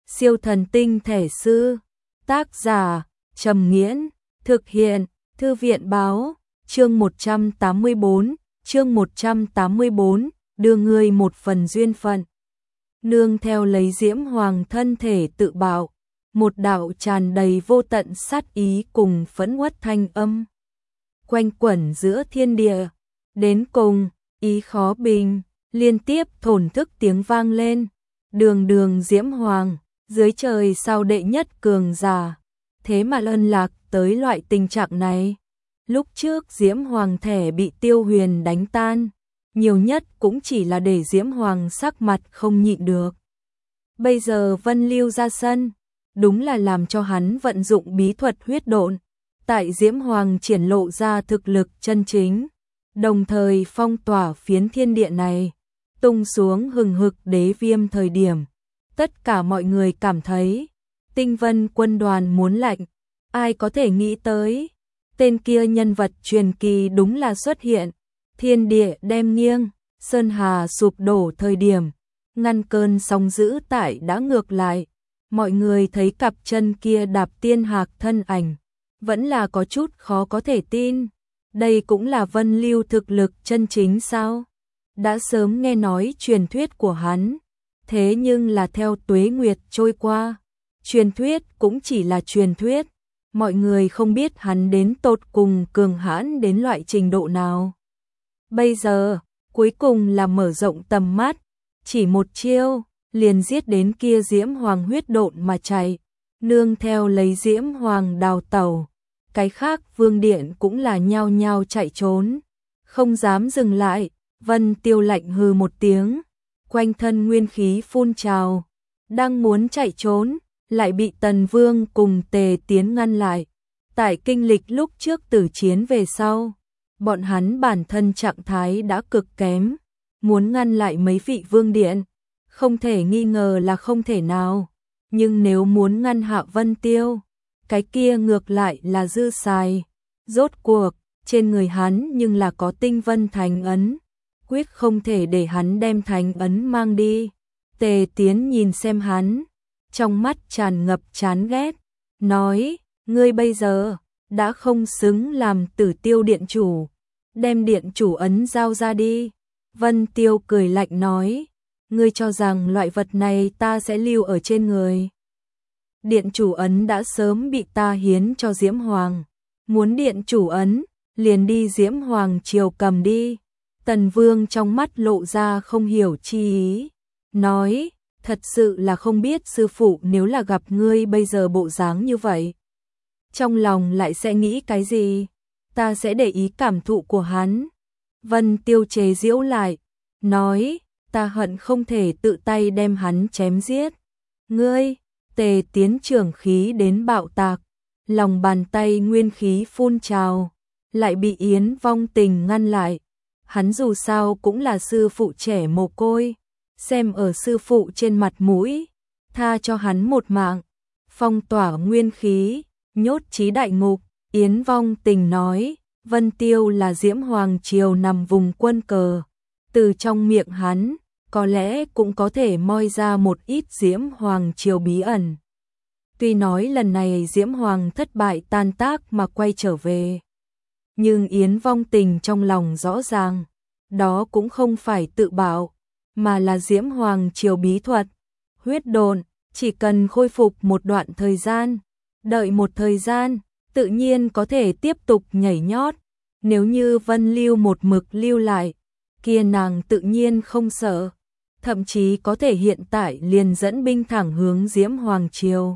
Siêu thần tinh thể sư. Tác giả Trầm Nghiễn. Thực hiện Thư viện báo. Chương 184, đưa ngươi một phần duyên phận. Nương theo lấy Diễm Hoàng thân thể tự bạo, một đạo tràn đầy vô tận sát ý cùng phẫn uất thanh âm quanh quẩn giữa thiên địa. Đến cùng, ý khó bình, liên tiếp thổn thức tiếng vang lên. Đường Diễm Hoàng, dưới trời sao đệ nhất cường giả, thế mà lân lạc tới loại tình trạng này. Lúc trước Diễm Hoàng thể bị Tiêu Huyền đánh tan, nhiều nhất cũng chỉ là để Diễm Hoàng sắc mặt không nhịn được. Bây giờ Vân Lưu ra sân, đúng là làm cho hắn vận dụng bí thuật huyết độn, tại Diễm Hoàng triển lộ ra thực lực chân chính, đồng thời phong tỏa phiến thiên địa này, tung xuống hừng hực đế viêm thời điểm. Tất cả mọi người cảm thấy, Tinh Vân quân đoàn muốn lạnh, ai có thể nghĩ tới. Tên kia nhân vật truyền kỳ đúng là xuất hiện, thiên địa đem nghiêng, sơn hà sụp đổ thời điểm, ngăn cơn sóng dữ tại đã ngược lại. Mọi người thấy cặp chân kia đạp tiên hạc thân ảnh, vẫn là có chút khó có thể tin. Đây cũng là Vân Lưu thực lực chân chính sao? Đã sớm nghe nói truyền thuyết của hắn, thế nhưng là theo tuế nguyệt trôi qua, truyền thuyết cũng chỉ là truyền thuyết. Mọi người không biết hắn đến tột cùng cường hãn đến loại trình độ nào. Bây giờ, cuối cùng là mở rộng tầm mắt, chỉ một chiêu, liền giết đến kia Diễm Hoàng huyết độn mà chạy, nương theo lấy Diễm Hoàng đào tẩu. Cái khác vương điện cũng là nhao nhao chạy trốn, không dám dừng lại. Vân Tiêu lạnh hừ một tiếng, quanh thân nguyên khí phun trào, đang muốn chạy trốn, lại bị Tần Vương cùng Tề Tiến ngăn lại. Tại kinh lịch lúc trước tử chiến về sau, bọn hắn bản thân trạng thái đã cực kém, muốn ngăn lại mấy vị vương điện, không thể nghi ngờ là không thể nào. Nhưng nếu muốn ngăn hạ Vân Tiêu, cái kia ngược lại là dư xài. Rốt cuộc, trên người hắn nhưng là có Tinh Vân Thánh Ấn, quyết không thể để hắn đem Thánh Ấn mang đi. Tề Tiến nhìn xem hắn, trong mắt tràn ngập chán ghét, nói, ngươi bây giờ đã không xứng làm Tử Tiêu điện chủ, đem điện chủ ấn giao ra đi. Vân Tiêu cười lạnh nói, ngươi cho rằng loại vật này ta sẽ lưu ở trên người? Điện chủ ấn đã sớm bị ta hiến cho Diễm Hoàng, muốn điện chủ ấn, liền đi Diễm Hoàng triều cầm đi. Tần Vương trong mắt lộ ra không hiểu chi ý, nói, thật sự là không biết sư phụ nếu là gặp ngươi bây giờ bộ dáng như vậy, trong lòng lại sẽ nghĩ cái gì, ta sẽ để ý cảm thụ của hắn. Vân Tiêu chế giễu lại, nói, ta hận không thể tự tay đem hắn chém giết. Ngươi, Tề Tiến trưởng khí đến bạo tạc, lòng bàn tay nguyên khí phun trào, lại bị Yến Vong Tình ngăn lại. Hắn dù sao cũng là sư phụ trẻ mồ côi, xem ở sư phụ trên mặt mũi, tha cho hắn một mạng, phong tỏa nguyên khí, nhốt chí đại ngục. Yến Vong Tình nói, Vân Tiêu là Diễm Hoàng triều nằm vùng quân cờ, từ trong miệng hắn, có lẽ cũng có thể moi ra một ít Diễm Hoàng triều bí ẩn. Tuy nói lần này Diễm Hoàng thất bại tan tác mà quay trở về, nhưng Yến Vong Tình trong lòng rõ ràng, đó cũng không phải tự bạo, mà là Diễm Hoàng triều bí thuật, huyết độn, chỉ cần khôi phục một đoạn thời gian, đợi một thời gian, tự nhiên có thể tiếp tục nhảy nhót. Nếu như Vân Lưu một mực lưu lại, kia nàng tự nhiên không sợ, thậm chí có thể hiện tại liền dẫn binh thẳng hướng Diễm Hoàng triều.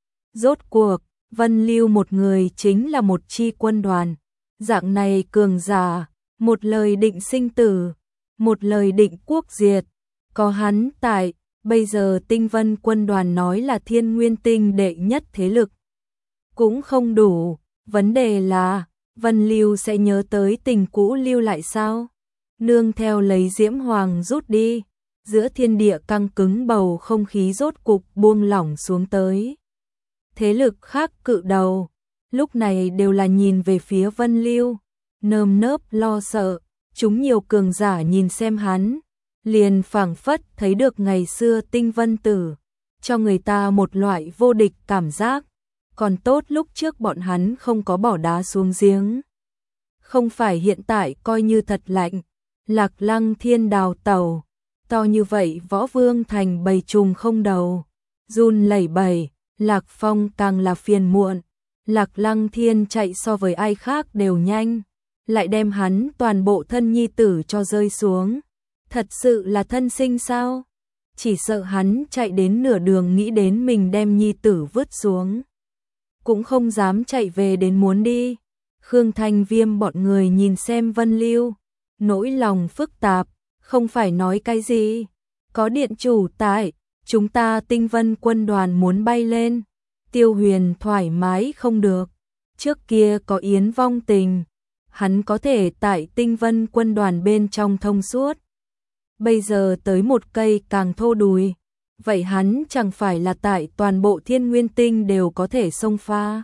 Rốt cuộc, Vân Lưu một người chính là một chi quân đoàn, dạng này cường giả, một lời định sinh tử, một lời định quốc diệt, có hắn tại, bây giờ Tinh Vân quân đoàn nói là Thiên Nguyên Tinh đệ nhất thế lực cũng không đủ. Vấn đề là, Vân Lưu sẽ nhớ tới tình cũ lưu lại sao? Nương theo lấy Diễm Hoàng rút đi, giữa thiên địa căng cứng bầu không khí rốt cục buông lỏng xuống tới. Thế lực khác cự đầu, lúc này đều là nhìn về phía Vân Lưu, nơm nớp lo sợ. Chúng nhiều cường giả nhìn xem hắn, liền phảng phất thấy được ngày xưa Tinh Vân Tử, cho người ta một loại vô địch cảm giác. Còn tốt lúc trước bọn hắn không có bỏ đá xuống giếng. Không phải hiện tại coi như thật lạnh. Lạc Lăng Thiên đào tẩu, to như vậy Võ Vương thành bầy trùng không đầu, run lẩy bẩy. Lạc Phong càng là phiền muộn. Lạc Lăng Thiên chạy so với ai khác đều nhanh, lại đem hắn toàn bộ thân nhi tử cho rơi xuống. Thật sự là thân sinh sao? Chỉ sợ hắn chạy đến nửa đường nghĩ đến mình đem nhi tử vứt xuống, cũng không dám chạy về đến muốn đi. Khương Thanh Viêm bọn người nhìn xem Vân Lưu, nỗi lòng phức tạp, không phải nói cái gì. Có điện chủ tại, chúng ta Tinh Vân quân đoàn muốn bay lên. Tiêu Huyền thoải mái không được. Trước kia có Yến Vong Tình, hắn có thể tại Tinh Vân quân đoàn bên trong thông suốt. Bây giờ tới một cây càng thô đùi, vậy hắn chẳng phải là tại toàn bộ Thiên Nguyên Tinh đều có thể xông pha.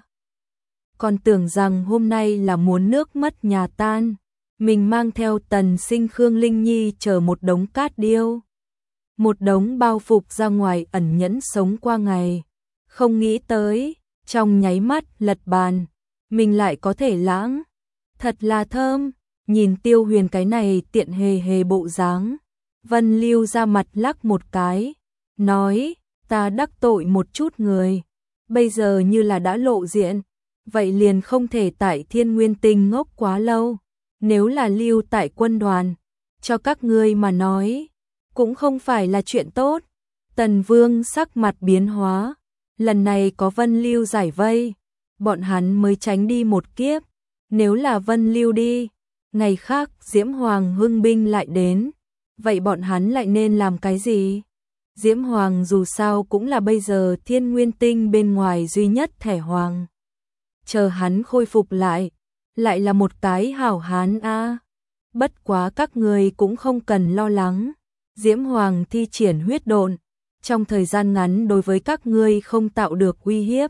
Còn tưởng rằng hôm nay là muốn nước mất nhà tan, mình mang theo Tần Sinh Khương Linh Nhi chở một đống cát điêu, một đống bao phục ra ngoài ẩn nhẫn sống qua ngày. Không nghĩ tới, trong nháy mắt lật bàn, mình lại có thể lãng. Thật là thơm, nhìn Tiêu Huyền cái này tiện hề hề bộ dáng. Vân Lưu ra mặt lắc một cái, nói, ta đắc tội một chút người, bây giờ như là đã lộ diện, vậy liền không thể tại Thiên Nguyên Tinh ngốc quá lâu. Nếu là lưu tại quân đoàn, cho các ngươi mà nói, cũng không phải là chuyện tốt. Tần Vương sắc mặt biến hóa, lần này có Vân Lưu giải vây, bọn hắn mới tránh đi một kiếp. Nếu là Vân Lưu đi, ngày khác Diễm Hoàng hưng binh lại đến, vậy bọn hắn lại nên làm cái gì? Diễm Hoàng dù sao cũng là bây giờ Thiên Nguyên Tinh bên ngoài duy nhất thẻ hoàng. Chờ hắn khôi phục lại là một cái hảo hán a. Bất quá các người cũng không cần lo lắng. Diễm Hoàng thi triển huyết độn, trong thời gian ngắn đối với các ngươi không tạo được uy hiếp.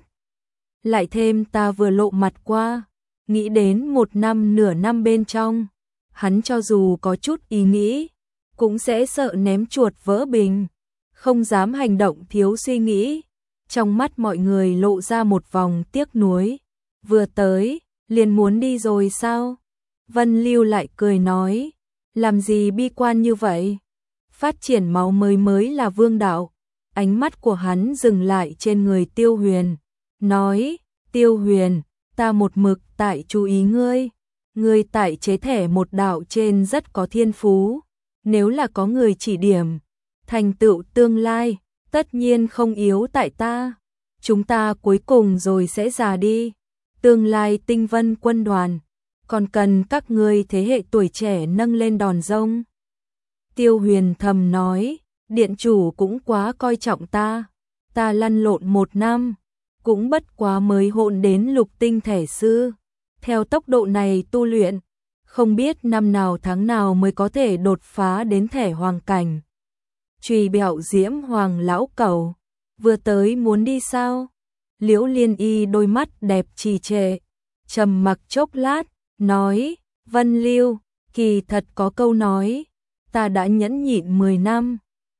Lại thêm ta vừa lộ mặt qua, nghĩ đến một năm nửa năm bên trong, hắn cho dù có chút ý nghĩ, cũng sẽ sợ ném chuột vỡ bình, không dám hành động thiếu suy nghĩ. Trong mắt mọi người lộ ra một vòng tiếc nuối. Vừa tới, liền muốn đi rồi sao? Vân Lưu lại cười nói, làm gì bi quan như vậy? Phát triển máu mới là vương đạo. Ánh mắt của hắn dừng lại trên người Tiêu Huyền, nói, Tiêu Huyền, ta một mực tại chú ý ngươi. Ngươi tại chế thẻ một đạo trên rất có thiên phú. Nếu là có người chỉ điểm, thành tựu tương lai, tất nhiên không yếu tại ta. Chúng ta cuối cùng rồi sẽ già đi. Tương lai Tinh Vân quân đoàn, còn cần các ngươi thế hệ tuổi trẻ nâng lên đòn rông. Tiêu Huyền thầm nói, điện chủ cũng quá coi trọng ta. Ta lăn lộn một năm, cũng bất quá mới hôn đến lục tinh thể sư. Theo tốc độ này tu luyện, không biết năm nào tháng nào mới có thể đột phá đến thẻ hoàng cảnh. Trùy bẹo Diễm Hoàng lão cẩu, vừa tới muốn đi sao? Liễu Liên Y đôi mắt đẹp trì trệ, trầm mặc chốc lát, nói, Vân Lưu, kỳ thật có câu nói, ta đã nhẫn nhịn 10 năm.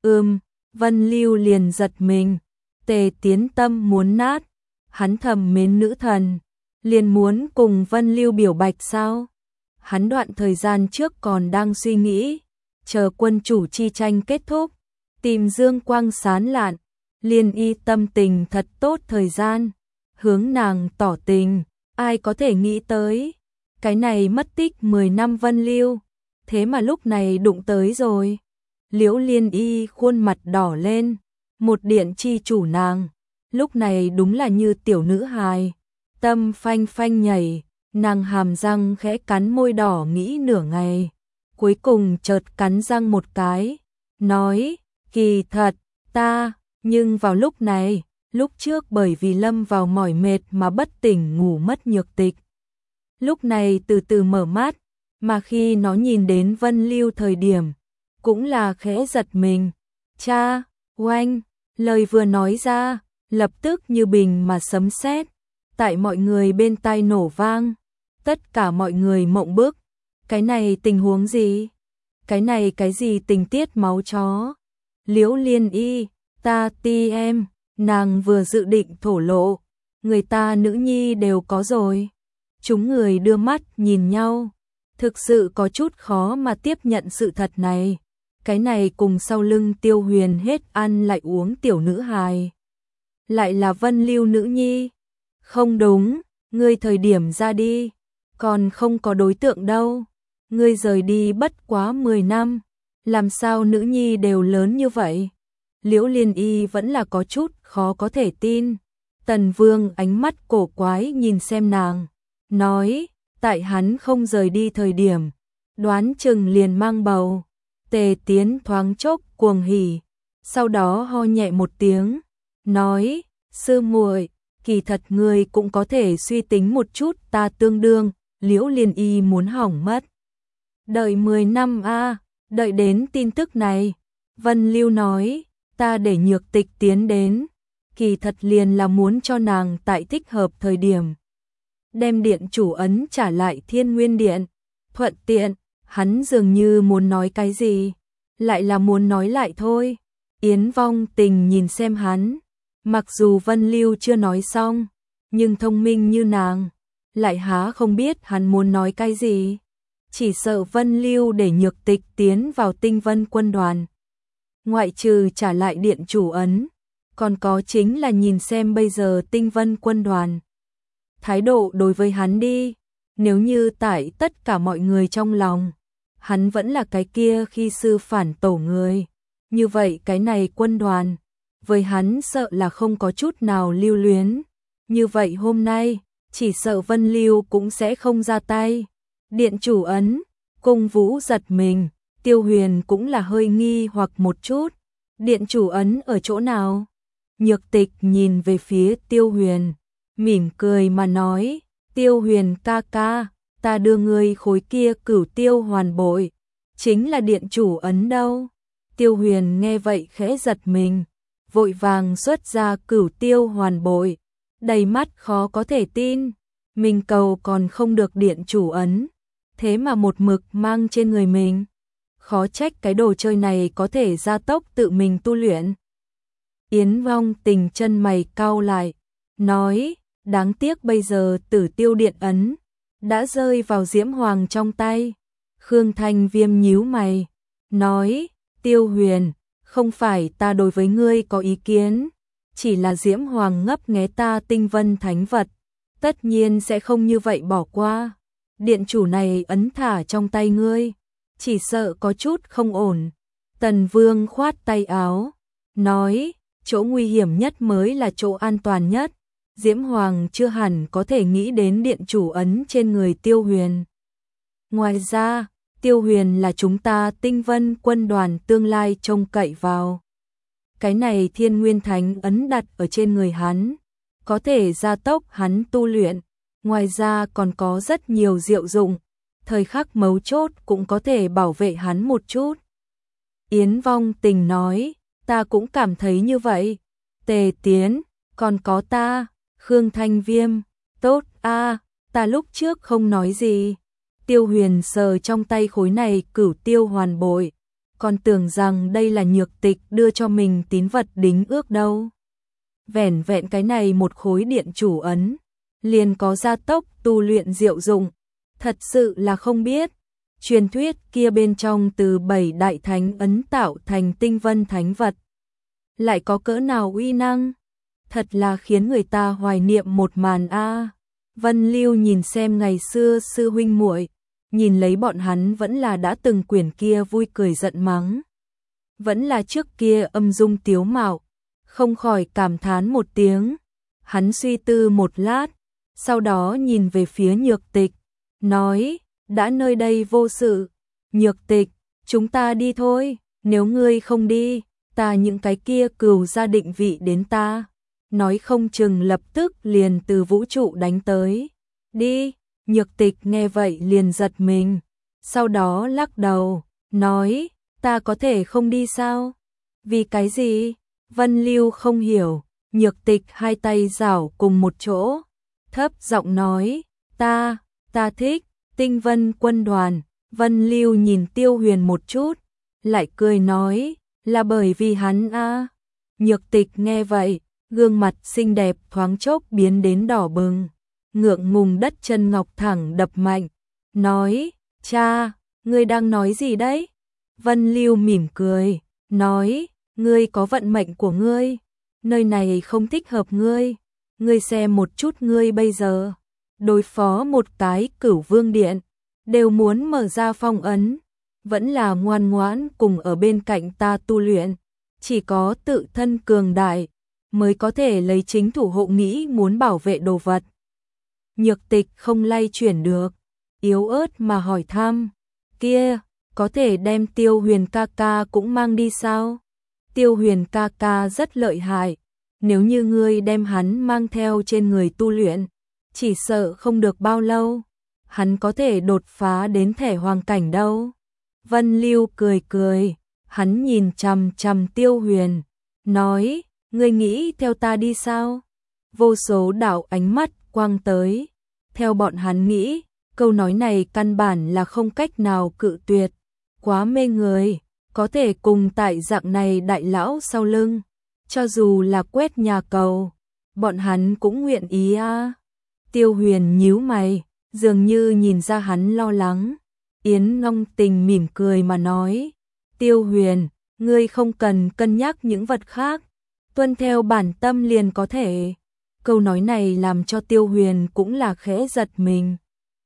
Vân Lưu liền giật mình, Tề Tiến tâm muốn nát, hắn thầm mến nữ thần, liền muốn cùng Vân Lưu biểu bạch sao? Hắn đoạn thời gian trước còn đang suy nghĩ, chờ quân chủ chi tranh kết thúc, tìm dương quang sán lạn, Liên Y tâm tình thật tốt thời gian, hướng nàng tỏ tình, ai có thể nghĩ tới, cái này mất tích 10 năm Vân Lưu, thế mà lúc này đụng tới rồi. Liễu Liên Y khuôn mặt đỏ lên, một điện chi chủ nàng, lúc này đúng là như tiểu nữ hài, tâm phanh phanh nhảy, nàng hàm răng khẽ cắn môi đỏ nghĩ nửa ngày, cuối cùng chợt cắn răng một cái, nói, kỳ thật, ta, nhưng vào lúc này, lúc trước bởi vì lâm vào mỏi mệt mà bất tỉnh ngủ mất Nhược Tịch. Lúc này từ từ mở mắt, mà khi nó nhìn đến Vân Lưu thời điểm, cũng là khẽ giật mình. Cha, oanh, lời vừa nói ra, lập tức như bình mà sấm sét, tại mọi người bên tai nổ vang. Tất cả mọi người mộng bức. Cái này tình huống gì? Cái này cái gì tình tiết máu chó? Liễu Liên Y, ta ti em, Nàng vừa dự định thổ lộ, người ta nữ nhi đều có rồi. Chúng người đưa mắt nhìn nhau, thực sự có chút khó mà tiếp nhận sự thật này. Cái này cùng sau lưng Tiêu Huyền hết ăn lại uống tiểu nữ hài. Lại là Vân Lưu nữ nhi. Không đúng, ngươi thời điểm ra đi, còn không có đối tượng đâu. Ngươi rời đi bất quá 10 năm, làm sao nữ nhi đều lớn như vậy? Liễu Liên Y vẫn là có chút khó có thể tin. Tần Vương ánh mắt cổ quái nhìn xem nàng, nói, tại hắn không rời đi thời điểm, đoán chừng liền mang bầu. Tề Tiến thoáng chốc cuồng hỉ, sau đó ho nhẹ một tiếng, nói, sư muội, kỳ thật người cũng có thể suy tính một chút, ta tương đương. Liễu Liên Y muốn hỏng mất. Đợi 10 năm a, đợi đến tin tức này. Vân Lưu nói, ta để Nhược Tịch tiến đến, kỳ thật liền là muốn cho nàng tại thích hợp thời điểm đem điện chủ ấn trả lại Thiên Nguyên Điện. Thuận tiện, hắn dường như muốn nói cái gì, lại là muốn nói lại thôi. Yến Vong Tình nhìn xem hắn, mặc dù Vân Lưu chưa nói xong, nhưng thông minh như nàng, lại há không biết hắn muốn nói cái gì. Chỉ sợ Vân Lưu để Nhược Tịch tiến vào Tinh Vân quân đoàn, ngoại trừ trả lại điện chủ ấn, còn có chính là nhìn xem bây giờ Tinh Vân quân đoàn thái độ đối với hắn đi. Nếu như tại tất cả mọi người trong lòng, hắn vẫn là cái kia khi sư phản tổ người, như vậy cái này quân đoàn với hắn sợ là không có chút nào lưu luyến. Như vậy hôm nay, chỉ sợ Vân Lưu cũng sẽ không ra tay. Điện chủ ấn, Cung Vũ giật mình, Tiêu Huyền cũng là hơi nghi hoặc một chút. Điện chủ ấn ở chỗ nào? Nhược Tịch nhìn về phía Tiêu Huyền, mỉm cười mà nói, Tiêu Huyền ca ca, ta đưa ngươi khối kia Cửu Tiêu hoàn bội, chính là điện chủ ấn đâu. Tiêu Huyền nghe vậy khẽ giật mình, vội vàng xuất ra Cửu Tiêu hoàn bội, đầy mắt khó có thể tin. Mình cầu còn không được điện chủ ấn, thế mà một mực mang trên người mình. Khó trách cái đồ chơi này có thể gia tốc tự mình tu luyện. Yến Vong Tình chân mày cau lại, nói, đáng tiếc bây giờ Tử Tiêu điện ấn đã rơi vào Diễm Hoàng trong tay. Khương Thanh Viêm nhíu mày, nói, Tiêu Huyền, không phải ta đối với ngươi có ý kiến, chỉ là Diễm Hoàng ngấp nghé ta Tinh Vân thánh vật, tất nhiên sẽ không như vậy bỏ qua. Điện chủ này ấn thả trong tay ngươi, chỉ sợ có chút không ổn. Tần Vương khoát tay áo, nói, chỗ nguy hiểm nhất mới là chỗ an toàn nhất. Diễm Hoàng chưa hẳn có thể nghĩ đến điện chủ ấn trên người Tiêu Huyền. Ngoài ra, Tiêu Huyền là chúng ta Tinh Vân quân đoàn tương lai trông cậy vào. Cái này Thiên Nguyên Thánh ấn đặt ở trên người hắn, có thể gia tốc hắn tu luyện, ngoài ra còn có rất nhiều diệu dụng, thời khắc mấu chốt cũng có thể bảo vệ hắn một chút. Yến Vong Tình nói, ta cũng cảm thấy như vậy. Tề Tiến, còn có ta. Khương Thanh Viêm, tốt a, ta lúc trước không nói gì. Tiêu Huyền sờ trong tay khối này Cửu Tiêu hoàn bội, còn tưởng rằng đây là Nhược Tịch đưa cho mình tín vật đính ước đâu. Vẻn vẹn cái này một khối điện chủ ấn, liền có gia tốc tu luyện diệu dụng, thật sự là không biết. Truyền thuyết kia bên trong từ 7 đại thánh ấn tạo thành Tinh Vân thánh vật, lại có cỡ nào uy năng, thật là khiến người ta hoài niệm một màn a. Vân Lưu nhìn xem ngày xưa sư huynh muội, nhìn lấy bọn hắn vẫn là đã từng quyển kia vui cười giận mắng, vẫn là trước kia âm dung tiếu mạo, không khỏi cảm thán một tiếng. Hắn suy tư một lát, sau đó nhìn về phía Nhược Tịch, nói, đã nơi đây vô sự, Nhược Tịch, chúng ta đi thôi, nếu ngươi không đi, ta những cái kia cừu gia định vị đến ta, nói không chừng lập tức liền từ vũ trụ đánh tới. Đi. Nhược Tịch nghe vậy liền giật mình, sau đó lắc đầu, nói, ta có thể không đi sao? Vì cái gì? Vân Lưu không hiểu. Nhược Tịch hai tay giảo cùng một chỗ, thấp giọng nói, ta thích Tinh Vân quân đoàn. Vân Lưu nhìn Tiêu Huyền một chút, lại cười nói, là bởi vì hắn a. Nhược Tịch nghe vậy, gương mặt xinh đẹp thoáng chốc biến đến đỏ bừng, ngượng ngùng đất chân ngọc thẳng đập mạnh, nói, cha, ngươi đang nói gì đấy? Vân Lưu mỉm cười, nói, ngươi có vận mệnh của ngươi, nơi này không thích hợp ngươi, ngươi xem một chút ngươi bây giờ, đối phó một cái Cửu Vương Điện, đều muốn mở ra phong ấn, vẫn là ngoan ngoãn cùng ở bên cạnh ta tu luyện, chỉ có tự thân cường đại mới có thể lấy chính thủ hộ nghĩ muốn bảo vệ đồ vật. Nhược Tịch không lay chuyển được, yếu ớt mà hỏi thăm, kia, có thể đem Tiêu Huyền ca ca cũng mang đi sao? Tiêu Huyền ca ca rất lợi hại, nếu như ngươi đem hắn mang theo trên người tu luyện, chỉ sợ không được bao lâu, hắn có thể đột phá đến thể hoàng cảnh đâu. Vân Lưu cười cười, hắn nhìn chằm chằm Tiêu Huyền, nói, ngươi nghĩ theo ta đi sao? Vô số đạo ánh mắt quang tới, theo bọn hắn nghĩ, câu nói này căn bản là không cách nào cự tuyệt, quá mê người, có thể cùng tại dạng này đại lão sau lưng, cho dù là quét nhà cầu, bọn hắn cũng nguyện ý a. Tiêu Huyền nhíu mày, dường như nhìn ra hắn lo lắng. Yến Ngong Tình mỉm cười mà nói, Tiêu Huyền, ngươi không cần cân nhắc những vật khác, tuân theo bản tâm liền có thể. Câu nói này làm cho Tiêu Huyền cũng là khẽ giật mình.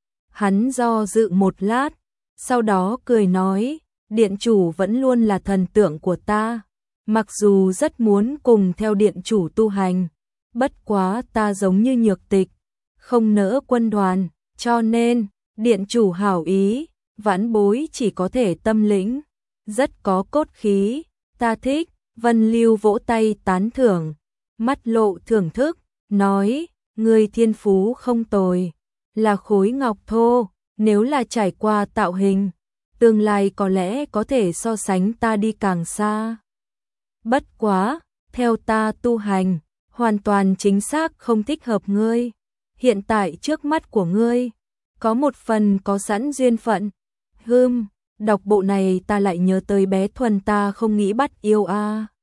Hắn do dự một lát, sau đó cười nói, điện chủ vẫn luôn là thần tượng của ta, mặc dù rất muốn cùng theo điện chủ tu hành, bất quá ta giống như Nhược Tịch, không nỡ quân đoàn, cho nên, điện chủ hảo ý, vãn bối chỉ có thể tâm lĩnh, rất có cốt khí, ta thích. Vân Lưu vỗ tay tán thưởng, mắt lộ thưởng thức, nói, ngươi thiên phú không tồi, là khối ngọc thô, nếu là trải qua tạo hình, tương lai có lẽ có thể so sánh ta đi càng xa. Bất quá, theo ta tu hành, hoàn toàn chính xác không thích hợp ngươi, hiện tại trước mắt của ngươi, có một phần có sẵn duyên phận. Đọc bộ này ta lại nhớ tới bé Thuần ta không nghĩ bắt yêu a.